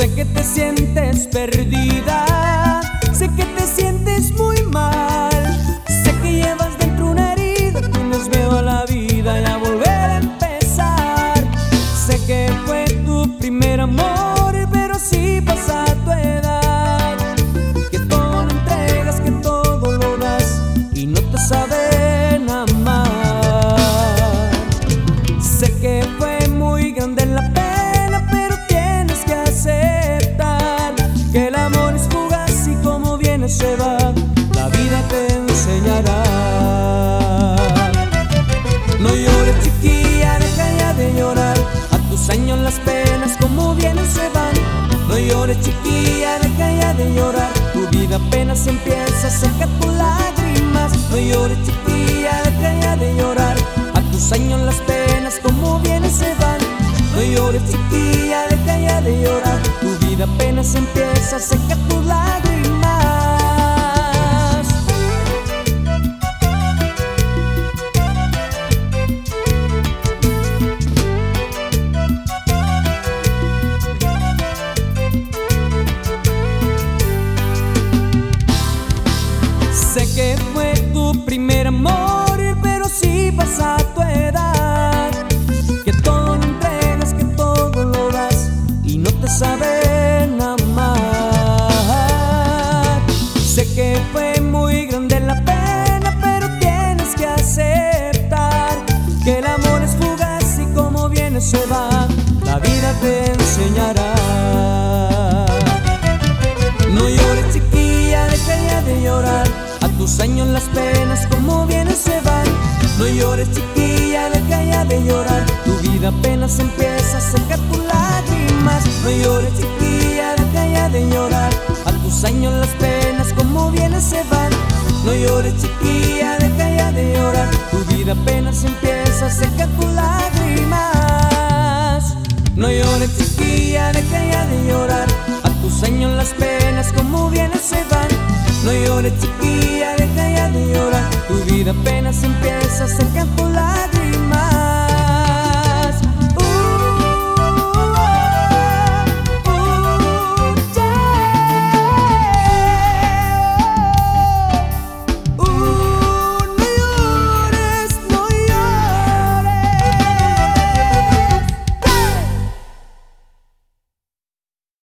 Sé que te sientes perdida, sé que te sientes muy mal, sé que llevas dentro una herida, tienes miedo a la vida y a volver a empezar. Sé que fue tu primer amor, pero si pasa tu edad, que todo lo entregas, que todo lo das y no te saben amar. Sé que fue muy grande la pena, pero tienes que aceptar que el amor es fugaz y como viene se va, la vida te enseñará. No llores, chiquilla, deja ya de llorar, a tus años las penas como vienen se van. No llores, chiquilla, deja ya de llorar, tu vida apenas empieza, seca tus lágrimas. No llores, chiquilla, deja ya de llorar, a tus años las penas como vienen se van. No llores, chiquilla, deja ya de llorar, tu vida apenas empieza, seca tus lágrimas. Sé que fue tu primer amor, pero si pasa tu edad, que todo lo entregas, que todo lo das y no te saben amar. Sé que fue muy grande la pena, pero tienes que aceptar que el amor es fugaz y como viene se va, la vida te enseñará. No llores, chiquilla, deja ya de llorar, a tus años las penas como vienen se van. No llores, chiquilla, deja ya de llorar, tu vida apenas empieza, seca tus lágrimas. No llores, chiquilla, deja ya de llorar, a tus años las penas como vienen se van. No llores, chiquilla, deja ya de llorar, tu vida apenas empieza, seca tus lágrimas. No llores, chiquilla, deja ya de llorar, a tus años las penas como vienen se van. No llores, chiquilla, deja ya de llorar, tu vida apenas empieza, seca tus lágrimas.